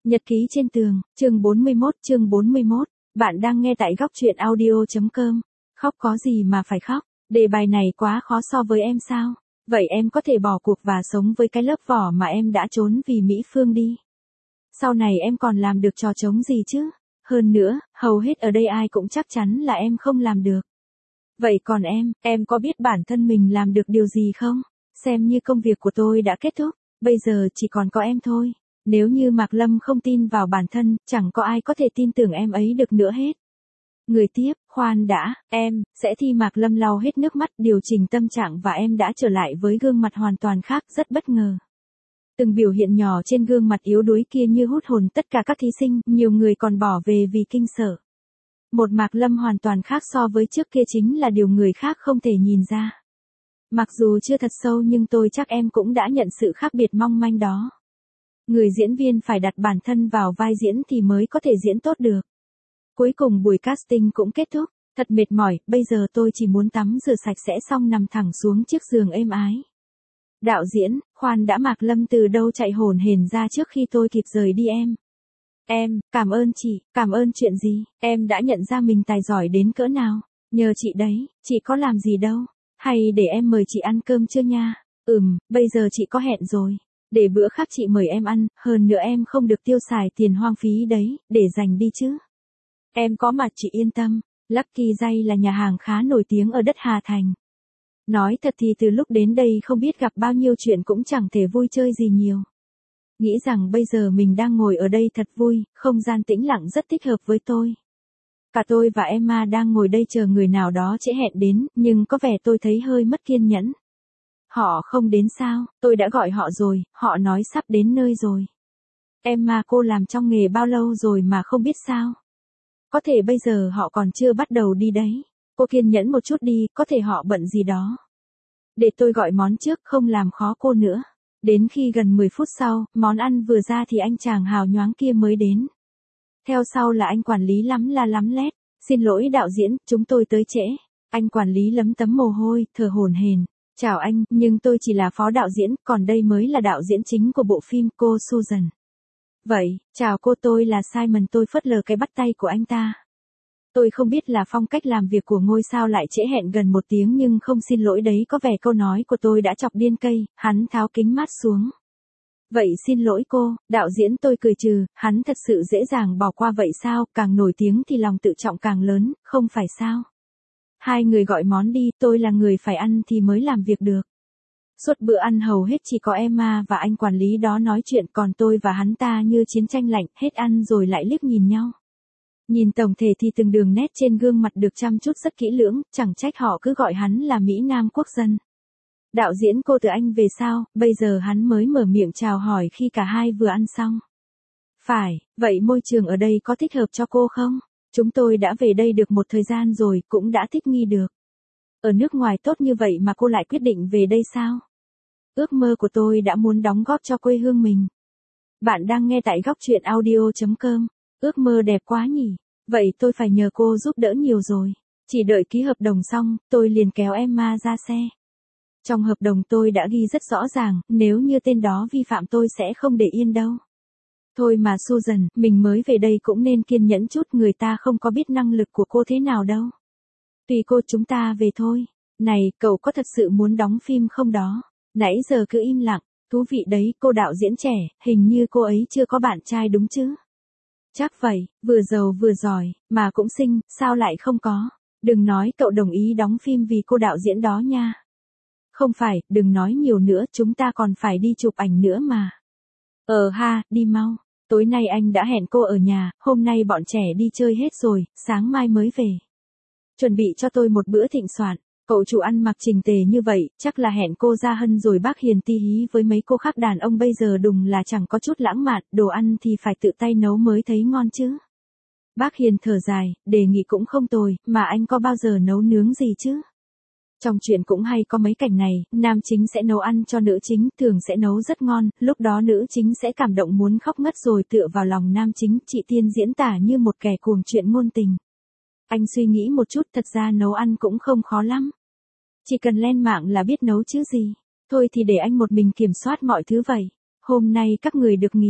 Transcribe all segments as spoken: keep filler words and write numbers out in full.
Nhật ký trên tường, chương bốn mươi mốt, chương bốn mươi mốt. Bạn đang nghe tại góc truyện audio chấm com. Khóc có gì mà phải khóc, đề bài này quá khó so với em sao? Vậy em có thể bỏ cuộc và sống với cái lớp vỏ mà em đã trốn vì Mỹ Phương đi. Sau này em còn làm được trò trống gì chứ? Hơn nữa, hầu hết ở đây ai cũng chắc chắn là em không làm được. Vậy còn em, em có biết bản thân mình làm được điều gì không? Xem như công việc của tôi đã kết thúc, bây giờ chỉ còn có em thôi. Nếu như Mạc Lâm không tin vào bản thân, chẳng có ai có thể tin tưởng em ấy được nữa hết. Người tiếp, khoan đã, em, sẽ thi Mạc Lâm lau hết nước mắt, điều chỉnh tâm trạng và em đã trở lại với gương mặt hoàn toàn khác, rất bất ngờ. Từng biểu hiện nhỏ trên gương mặt yếu đuối kia như hút hồn tất cả các thí sinh, nhiều người còn bỏ về vì kinh sợ. Một Mạc Lâm hoàn toàn khác so với trước kia chính là điều người khác không thể nhìn ra. Mặc dù chưa thật sâu nhưng tôi chắc em cũng đã nhận sự khác biệt mong manh đó. Người diễn viên phải đặt bản thân vào vai diễn thì mới có thể diễn tốt được. Cuối cùng buổi casting cũng kết thúc, thật mệt mỏi, bây giờ tôi chỉ muốn tắm rửa sạch sẽ xong nằm thẳng xuống chiếc giường êm ái. Đạo diễn, khoan đã, Mạc Lâm từ đâu chạy hổn hển ra trước khi tôi kịp rời đi em. Em, cảm ơn chị, cảm ơn chuyện gì, em đã nhận ra mình tài giỏi đến cỡ nào, nhờ chị đấy, chị có làm gì đâu, hay để em mời chị ăn cơm chưa nha, ừm, bây giờ chị có hẹn rồi. Để bữa khác chị mời em ăn, hơn nữa em không được tiêu xài tiền hoang phí đấy, để dành đi chứ. Em có mặt chị yên tâm, Lucky Day là nhà hàng khá nổi tiếng ở đất Hà Thành. Nói thật thì từ lúc đến đây không biết gặp bao nhiêu chuyện cũng chẳng thể vui chơi gì nhiều. Nghĩ rằng bây giờ mình đang ngồi ở đây thật vui, không gian tĩnh lặng rất thích hợp với tôi. Cả tôi và Emma đang ngồi đây chờ người nào đó trễ hẹn đến, nhưng có vẻ tôi thấy hơi mất kiên nhẫn. Họ không đến sao, tôi đã gọi họ rồi, họ nói sắp đến nơi rồi. Emma, cô làm trong nghề bao lâu rồi mà không biết sao? Có thể bây giờ họ còn chưa bắt đầu đi đấy. Cô kiên nhẫn một chút đi, có thể họ bận gì đó. Để tôi gọi món trước, không làm khó cô nữa. Đến khi gần mười phút sau, món ăn vừa ra thì anh chàng hào nhoáng kia mới đến. Theo sau là anh quản lý lắm la lắm lét. Xin lỗi đạo diễn, chúng tôi tới trễ. Anh quản lý lấm tấm mồ hôi, thở hổn hển. Chào anh, nhưng tôi chỉ là phó đạo diễn, còn đây mới là đạo diễn chính của bộ phim, cô Susan. Vậy, chào cô, tôi là Simon, tôi phớt lờ cái bắt tay của anh ta. Tôi không biết là phong cách làm việc của ngôi sao lại trễ hẹn gần một tiếng nhưng không, xin lỗi đấy, có vẻ câu nói của tôi đã chọc điên cây, hắn tháo kính mát xuống. Vậy xin lỗi cô, đạo diễn, tôi cười trừ, hắn thật sự dễ dàng bỏ qua vậy sao, càng nổi tiếng thì lòng tự trọng càng lớn, không phải sao? Hai người gọi món đi, tôi là người phải ăn thì mới làm việc được. Suốt bữa ăn hầu hết chỉ có Emma và anh quản lý đó nói chuyện, còn tôi và hắn ta như chiến tranh lạnh, hết ăn rồi lại liếc nhìn nhau. Nhìn tổng thể thì từng đường nét trên gương mặt được chăm chút rất kỹ lưỡng, chẳng trách họ cứ gọi hắn là Mỹ Nam quốc dân. Đạo diễn, cô từ Anh về sao, bây giờ hắn mới mở miệng chào hỏi khi cả hai vừa ăn xong. Phải, vậy môi trường ở đây có thích hợp cho cô không? Chúng tôi đã về đây được một thời gian rồi, cũng đã thích nghi được. Ở nước ngoài tốt như vậy mà cô lại quyết định về đây sao? Ước mơ của tôi đã muốn đóng góp cho quê hương mình. Bạn đang nghe tại góc truyện audio chấm com. Ước mơ đẹp quá nhỉ? Vậy tôi phải nhờ cô giúp đỡ nhiều rồi. Chỉ đợi ký hợp đồng xong, tôi liền kéo Emma ra xe. Trong hợp đồng tôi đã ghi rất rõ ràng, nếu như tên đó vi phạm tôi sẽ không để yên đâu. Thôi mà Susan, mình mới về đây cũng nên kiên nhẫn chút, người ta không có biết năng lực của cô thế nào đâu. Tùy cô, chúng ta về thôi. Này, cậu có thật sự muốn đóng phim không đó? Nãy giờ cứ im lặng, thú vị đấy, cô đạo diễn trẻ, hình như cô ấy chưa có bạn trai đúng chứ? Chắc vậy, vừa giàu vừa giỏi, mà cũng xinh, sao lại không có? Đừng nói cậu đồng ý đóng phim vì cô đạo diễn đó nha. Không phải, đừng nói nhiều nữa, chúng ta còn phải đi chụp ảnh nữa mà. Ờ ha, đi mau. Tối nay anh đã hẹn cô ở nhà, hôm nay bọn trẻ đi chơi hết rồi, sáng mai mới về. Chuẩn bị cho tôi một bữa thịnh soạn. Cậu chủ ăn mặc chỉnh tề như vậy, chắc là hẹn cô Gia Hân rồi. Bác Hiền tí hí với mấy cô khác đàn ông bây giờ đùng là chẳng có chút lãng mạn, đồ ăn thì phải tự tay nấu mới thấy ngon chứ. Bác Hiền thở dài, đề nghị cũng không tồi, mà anh có bao giờ nấu nướng gì chứ? Trong chuyện cũng hay có mấy cảnh này, nam chính sẽ nấu ăn cho nữ chính, thường sẽ nấu rất ngon, lúc đó nữ chính sẽ cảm động muốn khóc ngất rồi tựa vào lòng nam chính, chị Tiên diễn tả như một kẻ cuồng chuyện ngôn tình. Anh suy nghĩ một chút, thật ra nấu ăn cũng không khó lắm. Chỉ cần lên mạng là biết nấu chứ gì. Thôi thì để anh một mình kiểm soát mọi thứ vậy. Hôm nay các người được nghỉ,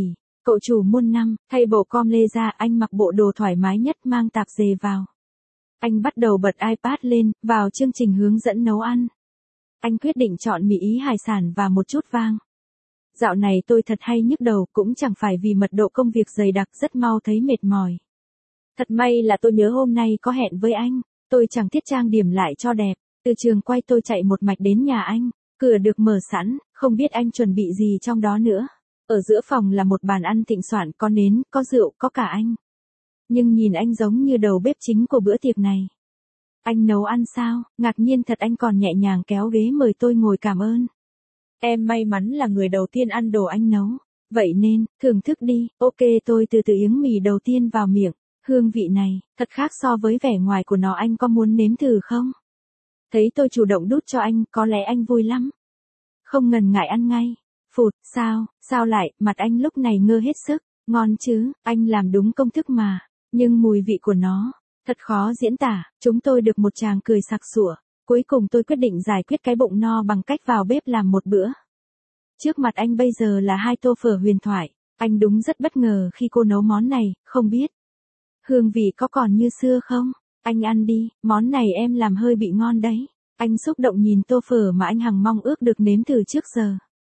Cậu chủ muôn năm, thay bộ com lê ra, anh mặc bộ đồ thoải mái nhất mang tạp dề vào. Anh bắt đầu bật iPad lên, vào chương trình hướng dẫn nấu ăn. Anh quyết định chọn mì Ý hải sản và một chút vang. Dạo này tôi thật hay nhức đầu, cũng chẳng phải vì mật độ công việc dày đặc, rất mau thấy mệt mỏi. Thật may là tôi nhớ hôm nay có hẹn với anh, tôi chẳng thiết trang điểm lại cho đẹp. Từ trường quay tôi chạy một mạch đến nhà anh, cửa được mở sẵn, không biết anh chuẩn bị gì trong đó nữa. Ở giữa phòng là một bàn ăn thịnh soạn, có nến, có rượu, có cả anh. Nhưng nhìn anh giống như đầu bếp chính của bữa tiệc này. Anh nấu ăn sao? Ngạc nhiên thật, anh còn nhẹ nhàng kéo ghế mời tôi ngồi cảm ơn. Em may mắn là người đầu tiên ăn đồ anh nấu. Vậy nên, thưởng thức đi. Ok, tôi từ từ yếng mì đầu tiên vào miệng. Hương vị này, thật khác so với vẻ ngoài của nó, anh có muốn nếm thử không? Thấy tôi chủ động đút cho anh, có lẽ anh vui lắm. Không ngần ngại ăn ngay. Phụt, sao, sao lại, mặt anh lúc này ngơ hết sức. Ngon chứ, anh làm đúng công thức mà. Nhưng mùi vị của nó, thật khó diễn tả. Chúng tôi được một tràng cười sặc sủa. Cuối cùng tôi quyết định giải quyết cái bụng no bằng cách vào bếp làm một bữa. Trước mặt anh bây giờ là hai tô phở huyền thoại. Anh đúng rất bất ngờ khi cô nấu món này, không biết hương vị có còn như xưa không? Anh ăn đi, món này em làm hơi bị ngon đấy. Anh xúc động nhìn tô phở mà anh hằng mong ước được nếm từ trước giờ.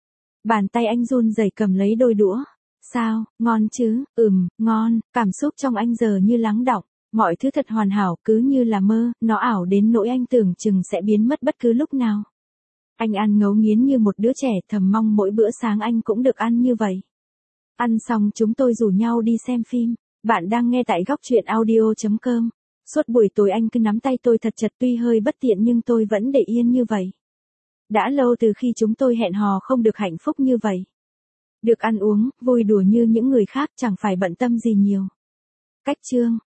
Bàn tay anh run rẩy cầm lấy đôi đũa. Sao, ngon chứ? Ừm, ngon. Cảm xúc trong anh giờ như lắng đọng. Mọi thứ thật hoàn hảo, cứ như là mơ, nó ảo đến nỗi anh tưởng chừng sẽ biến mất bất cứ lúc nào. Anh ăn ngấu nghiến như một đứa trẻ, thầm mong mỗi bữa sáng anh cũng được ăn như vậy. Ăn xong chúng tôi rủ nhau đi xem phim. Bạn đang nghe tại góc truyện audio chấm com. Suốt buổi tối anh cứ nắm tay tôi thật chặt, tuy hơi bất tiện nhưng tôi vẫn để yên như vậy. Đã lâu từ khi chúng tôi hẹn hò không được hạnh phúc như vậy. Được ăn uống, vui đùa như những người khác, chẳng phải bận tâm gì nhiều. Cách chương